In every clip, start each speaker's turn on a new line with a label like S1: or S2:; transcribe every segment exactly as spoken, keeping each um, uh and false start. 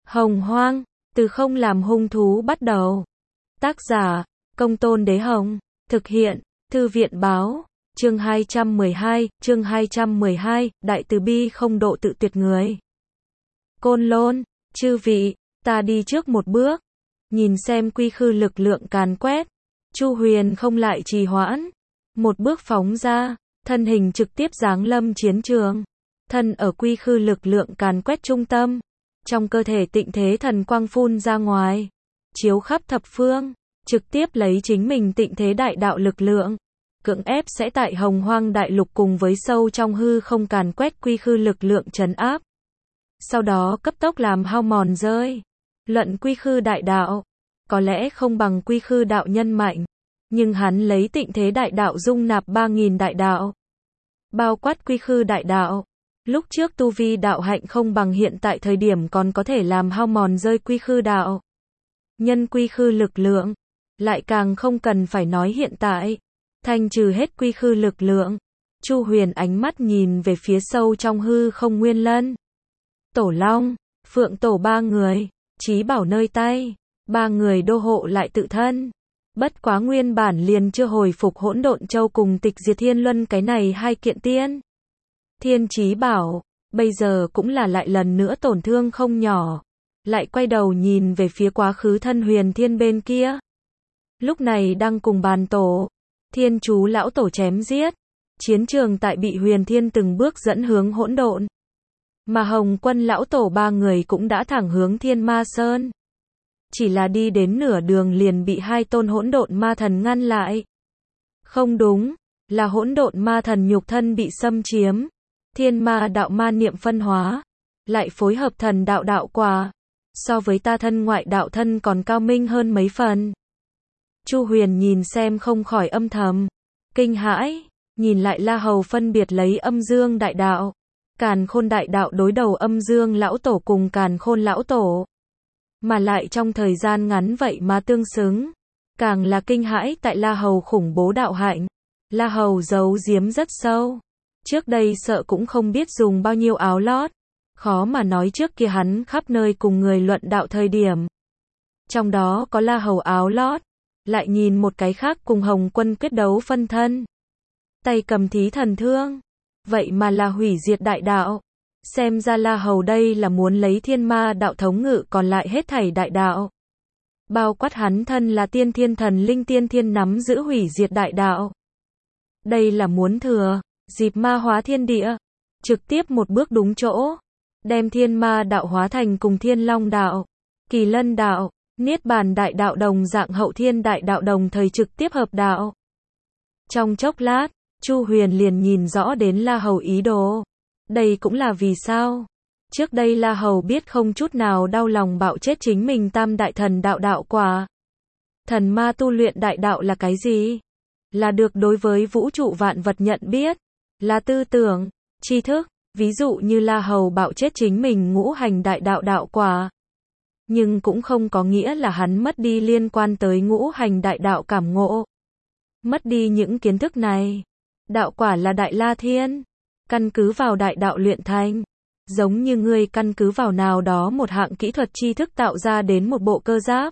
S1: Hồng Hoang, từ không làm hung thú bắt đầu. Tác giả, Công Tôn Đế Hồng. Thực hiện, Thư viện Báo. Chương hai trăm mười hai, chương hai trăm mười hai, Đại từ bi không độ tự tuyệt người. Côn Lôn, chư vị, ta đi trước một bước. Nhìn xem quy khư lực lượng càn quét. Chu Huyền không lại trì hoãn. Một bước phóng ra, thân hình trực tiếp giáng lâm chiến trường. Thân ở quy khư lực lượng càn quét trung tâm. Trong cơ thể tịnh thế thần quang phun ra ngoài. Chiếu khắp thập phương. Trực tiếp lấy chính mình tịnh thế đại đạo lực lượng. Cưỡng ép sẽ tại Hồng Hoang đại lục cùng với sâu trong hư không càn quét quy khư lực lượng trấn áp. Sau đó cấp tốc làm hao mòn rơi. Luận quy khư đại đạo. Có lẽ không bằng quy khư đạo nhân mạnh. Nhưng hắn lấy tịnh thế đại đạo dung nạp ba nghìn đại đạo. Bao quát quy khư đại đạo. Lúc trước tu vi đạo hạnh không bằng hiện tại thời điểm còn có thể làm hao mòn rơi quy khư đạo. Nhân quy khư lực lượng. Lại càng không cần phải nói hiện tại. Thanh trừ hết quy khư lực lượng. Chu Huyền ánh mắt nhìn về phía sâu trong hư không nguyên lân. Tổ Long, Phượng Tổ ba người. Chí bảo nơi tay. Ba người đô hộ lại tự thân. Bất quá nguyên bản liền chưa hồi phục hỗn độn châu cùng tịch diệt thiên luân cái này hai kiện tiên. Thiên chí bảo, bây giờ cũng là lại lần nữa tổn thương không nhỏ. Lại quay đầu nhìn về phía quá khứ thân huyền thiên bên kia. Lúc này đang cùng bàn tổ. Thiên chú lão tổ chém giết. Chiến trường tại bị huyền thiên từng bước dẫn hướng hỗn độn. Mà Hồng Quân lão tổ ba người cũng đã thẳng hướng Thiên Ma Sơn. Chỉ là đi đến nửa đường liền bị hai tôn hỗn độn ma thần ngăn lại. Không đúng, là hỗn độn ma thần nhục thân bị xâm chiếm. Thiên ma đạo ma niệm phân hóa. Lại phối hợp thần đạo đạo quả. So với ta thân ngoại đạo thân còn cao minh hơn mấy phần. Chu Huyền nhìn xem không khỏi âm thầm. Kinh hãi, nhìn lại La Hầu phân biệt lấy âm dương đại đạo. Càn Khôn đại đạo đối đầu âm dương lão tổ cùng Càn Khôn lão tổ. Mà lại trong thời gian ngắn vậy mà tương xứng. Càng là kinh hãi tại La Hầu khủng bố đạo hạnh. La Hầu giấu giếm rất sâu. Trước đây sợ cũng không biết dùng bao nhiêu áo lót. Khó mà nói trước kia hắn khắp nơi cùng người luận đạo thời điểm. Trong đó có La Hầu áo lót. Lại nhìn một cái khác cùng Hồng Quân quyết đấu phân thân. Tay cầm thí thần thương. Vậy mà là hủy diệt đại đạo. Xem ra La Hầu đây là muốn lấy thiên ma đạo thống ngự còn lại hết thảy đại đạo. Bao quát hắn thân là tiên thiên thần linh tiên thiên nắm giữ hủy diệt đại đạo. Đây là muốn thừa, dịp ma hóa thiên địa. Trực tiếp một bước đúng chỗ. Đem thiên ma đạo hóa thành cùng thiên long đạo, kỳ lân đạo, niết bàn đại đạo đồng dạng hậu thiên đại đạo đồng thời trực tiếp hợp đạo. Trong chốc lát, Chu Huyền liền nhìn rõ đến La Hầu ý đồ. Đây cũng là vì sao? Trước đây La Hầu biết không chút nào đau lòng bạo chết chính mình tam đại thần đạo đạo quả. Thần ma tu luyện đại đạo là cái gì? Là được đối với vũ trụ vạn vật nhận biết. Là tư tưởng, tri thức. Ví dụ như La Hầu bạo chết chính mình ngũ hành đại đạo đạo quả. Nhưng cũng không có nghĩa là hắn mất đi liên quan tới ngũ hành đại đạo cảm ngộ. Mất đi những kiến thức này. Đạo quả là đại la thiên. Căn cứ vào đại đạo luyện thành. Giống như ngươi căn cứ vào nào đó một hạng kỹ thuật tri thức tạo ra đến một bộ cơ giáp.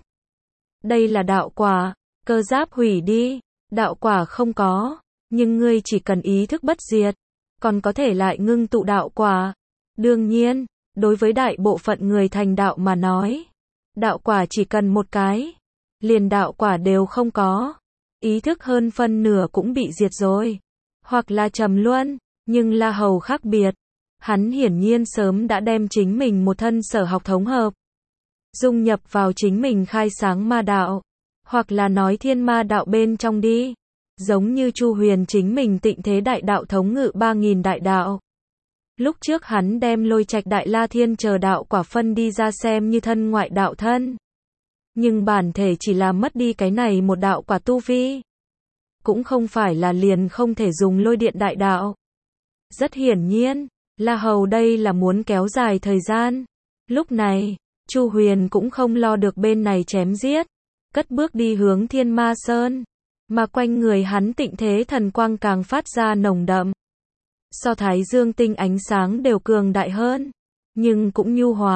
S1: Đây là đạo quả. Cơ giáp hủy đi. Đạo quả không có. Nhưng ngươi chỉ cần ý thức bất diệt. Còn có thể lại ngưng tụ đạo quả. Đương nhiên, đối với đại bộ phận người thành đạo mà nói. Đạo quả chỉ cần một cái. Liền đạo quả đều không có. Ý thức hơn phân nửa cũng bị diệt rồi. Hoặc là trầm luân. Nhưng La Hầu khác biệt. Hắn hiển nhiên sớm đã đem chính mình một thân sở học thống hợp. Dung nhập vào chính mình khai sáng ma đạo. Hoặc là nói thiên ma đạo bên trong đi. Giống như Chu Huyền chính mình tịnh thế đại đạo thống ngự ba nghìn đại đạo. Lúc trước hắn đem Lôi Trạch Đại La Thiên chờ đạo quả phân đi ra xem như thân ngoại đạo thân. Nhưng bản thể chỉ là mất đi cái này một đạo quả tu vi. Cũng không phải là liền không thể dùng lôi điện đại đạo. Rất hiển nhiên, La Hầu đây là muốn kéo dài thời gian. Lúc này, Chu Huyền cũng không lo được bên này chém giết. Cất bước đi hướng Thiên Ma Sơn. Mà quanh người hắn tịnh thế thần quang càng phát ra nồng đậm. So thái dương tinh ánh sáng đều cường đại hơn. Nhưng cũng nhu hòa.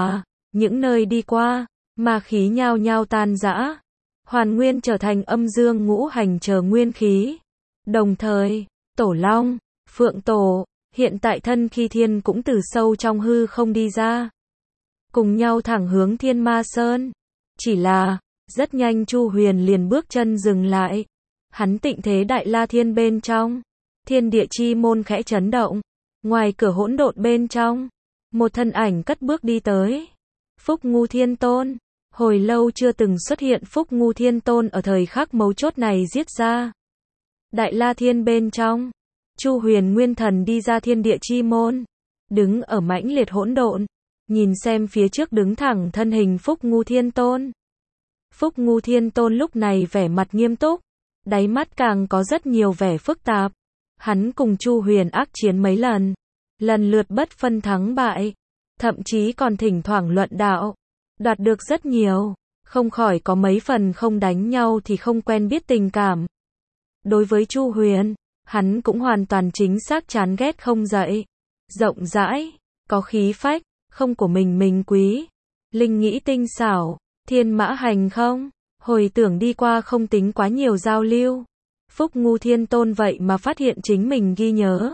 S1: những nơi đi qua, ma khí nhao nhao tan rã, hoàn nguyên trở thành âm dương ngũ hành chờ nguyên khí. Đồng thời, Tổ Long, Phượng Tổ, hiện tại thân khi thiên cũng từ sâu trong hư không đi ra, cùng nhau thẳng hướng Thiên Ma Sơn. Chỉ là, rất nhanh Chu Huyền liền bước chân dừng lại. Hắn tịnh thế Đại La Thiên bên trong, thiên địa chi môn khẽ chấn động. Ngoài cửa hỗn độn bên trong, một thân ảnh cất bước đi tới. Phúc Ngu Thiên Tôn. Hồi lâu chưa từng xuất hiện Phúc Ngu Thiên Tôn ở thời khắc mấu chốt này giết ra. Đại La Thiên bên trong, Chu Huyền nguyên thần đi ra thiên địa chi môn, đứng ở mãnh liệt hỗn độn, nhìn xem phía trước đứng thẳng thân hình Phúc Ngu Thiên Tôn. Phúc Ngu Thiên Tôn lúc này vẻ mặt nghiêm túc, đáy mắt càng có rất nhiều vẻ phức tạp. Hắn cùng Chu Huyền ác chiến mấy lần, lần lượt bất phân thắng bại, thậm chí còn thỉnh thoảng luận đạo, đoạt được rất nhiều, không khỏi có mấy phần không đánh nhau thì không quen biết tình cảm. Đối với Chu Huyền, hắn cũng hoàn toàn chính xác chán ghét không dậy, rộng rãi, có khí phách, không của mình mình quý, linh nghĩ tinh xảo, thiên mã hành không, hồi tưởng đi qua không tính quá nhiều giao lưu. Phúc Ngu Thiên Tôn vậy mà phát hiện chính mình ghi nhớ,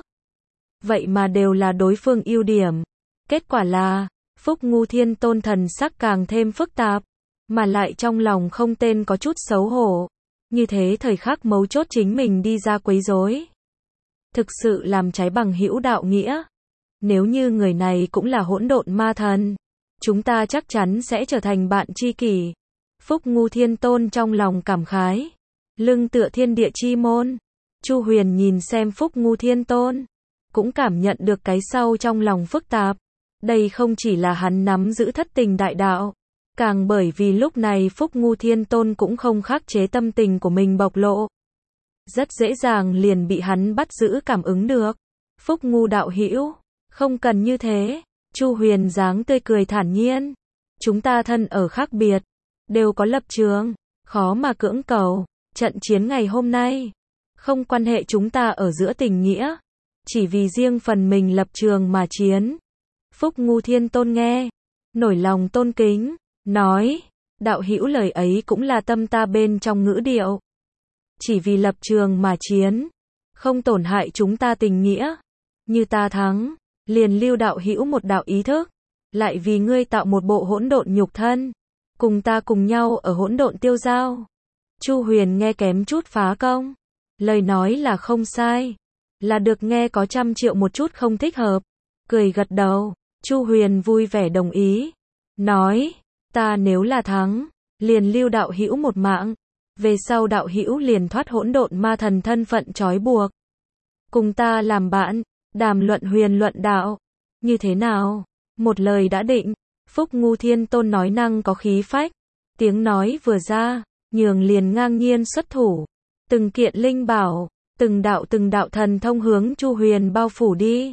S1: vậy mà đều là đối phương ưu điểm. Kết quả là, Phúc Ngu Thiên Tôn thần sắc càng thêm phức tạp, mà lại trong lòng không tên có chút xấu hổ. Như thế thời khắc mấu chốt chính mình đi ra quấy rối, thực sự làm trái bằng hữu đạo nghĩa. Nếu như người này cũng là hỗn độn ma thần, chúng ta chắc chắn sẽ trở thành bạn tri kỷ. Phúc Ngu Thiên Tôn trong lòng cảm khái, lưng tựa thiên địa chi môn. Chu Huyền nhìn xem Phúc Ngu Thiên Tôn, cũng cảm nhận được cái sau trong lòng phức tạp. Đây không chỉ là hắn nắm giữ thất tình đại đạo, càng bởi vì lúc này Phúc Ngu Thiên Tôn cũng không khắc chế tâm tình của mình bộc lộ. Rất dễ dàng liền bị hắn bắt giữ cảm ứng được. Phúc Ngu đạo hữu, không cần như thế. Chu Huyền dáng tươi cười thản nhiên. Chúng ta thân ở khác biệt, đều có lập trường, khó mà cưỡng cầu. Trận chiến ngày hôm nay, không quan hệ chúng ta ở giữa tình nghĩa, chỉ vì riêng phần mình lập trường mà chiến. Phúc Ngu Thiên Tôn nghe, nổi lòng tôn kính, nói, đạo hữu lời ấy cũng là tâm ta bên trong ngữ điệu. Chỉ vì lập trường mà chiến, không tổn hại chúng ta tình nghĩa. Như ta thắng, liền lưu đạo hữu một đạo ý thức, lại vì ngươi tạo một bộ hỗn độn nhục thân, cùng ta cùng nhau ở hỗn độn tiêu giao. Chu Huyền nghe kém chút phá công, lời nói là không sai, là được nghe có trăm triệu một chút không thích hợp, cười gật đầu. Chu Huyền vui vẻ đồng ý, nói, ta nếu là thắng, liền lưu đạo hữu một mạng, về sau đạo hữu liền thoát hỗn độn ma thần thân phận trói buộc, cùng ta làm bạn, đàm luận huyền luận đạo, như thế nào? Một lời đã định. Phúc Ngu Thiên Tôn nói năng có khí phách, tiếng nói vừa ra, nhường liền ngang nhiên xuất thủ, từng kiện linh bảo, từng đạo từng đạo thần thông hướng Chu Huyền bao phủ đi.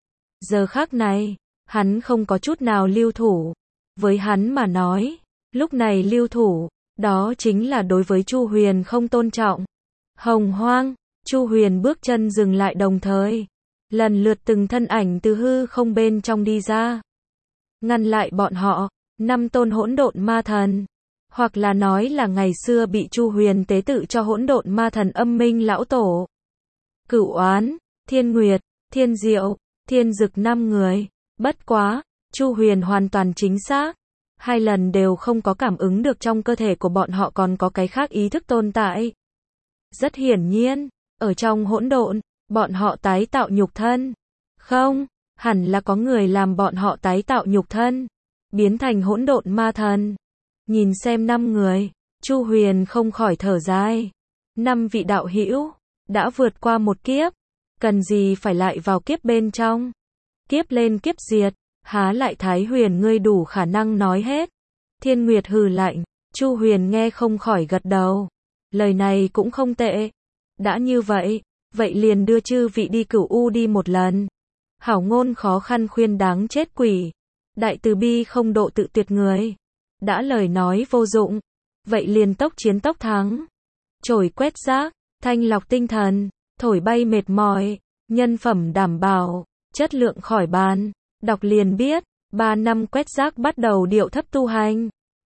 S1: Giờ khắc này, hắn không có chút nào lưu thủ. Với hắn mà nói, lúc này lưu thủ, đó chính là đối với Chu Huyền không tôn trọng. Hồng Hoang, Chu Huyền bước chân dừng lại đồng thời, lần lượt từng thân ảnh từ hư không bên trong đi ra, ngăn lại bọn họ. Năm tôn hỗn độn ma thần, hoặc là nói là ngày xưa bị Chu Huyền tế tự cho hỗn độn ma thần âm minh lão tổ. Cửu Oán, Thiên Nguyệt, Thiên Diệu, Thiên Dực năm người. Bất quá, Chu Huyền hoàn toàn chính xác, hai lần đều không có cảm ứng được trong cơ thể của bọn họ còn có cái khác ý thức tồn tại. Rất hiển nhiên, ở trong hỗn độn, bọn họ tái tạo nhục thân. Không, hẳn là có người làm bọn họ tái tạo nhục thân, biến thành hỗn độn ma thần. Nhìn xem năm người, Chu Huyền không khỏi thở dài. Năm vị đạo hữu đã vượt qua một kiếp, cần gì phải lại vào kiếp bên trong? Kiếp lên kiếp diệt, há lại Thái Huyền ngươi đủ khả năng nói hết. Thiên Nguyệt hừ lạnh. Chu Huyền nghe không khỏi gật đầu. Lời này cũng không tệ. Đã như vậy, vậy liền đưa chư vị đi Cửu U đi một lần. Hảo ngôn khó khăn khuyên đáng chết quỷ, đại từ bi không độ tự tuyệt người. Đã lời nói vô dụng, vậy liền tốc chiến tốc thắng. Trổi quét rác, thanh lọc tinh thần, thổi bay mệt mỏi, nhân phẩm đảm bảo, chất lượng khỏi bàn. Đọc liền biết. Ba năm quét rác bắt đầu điệu thấp tu hành.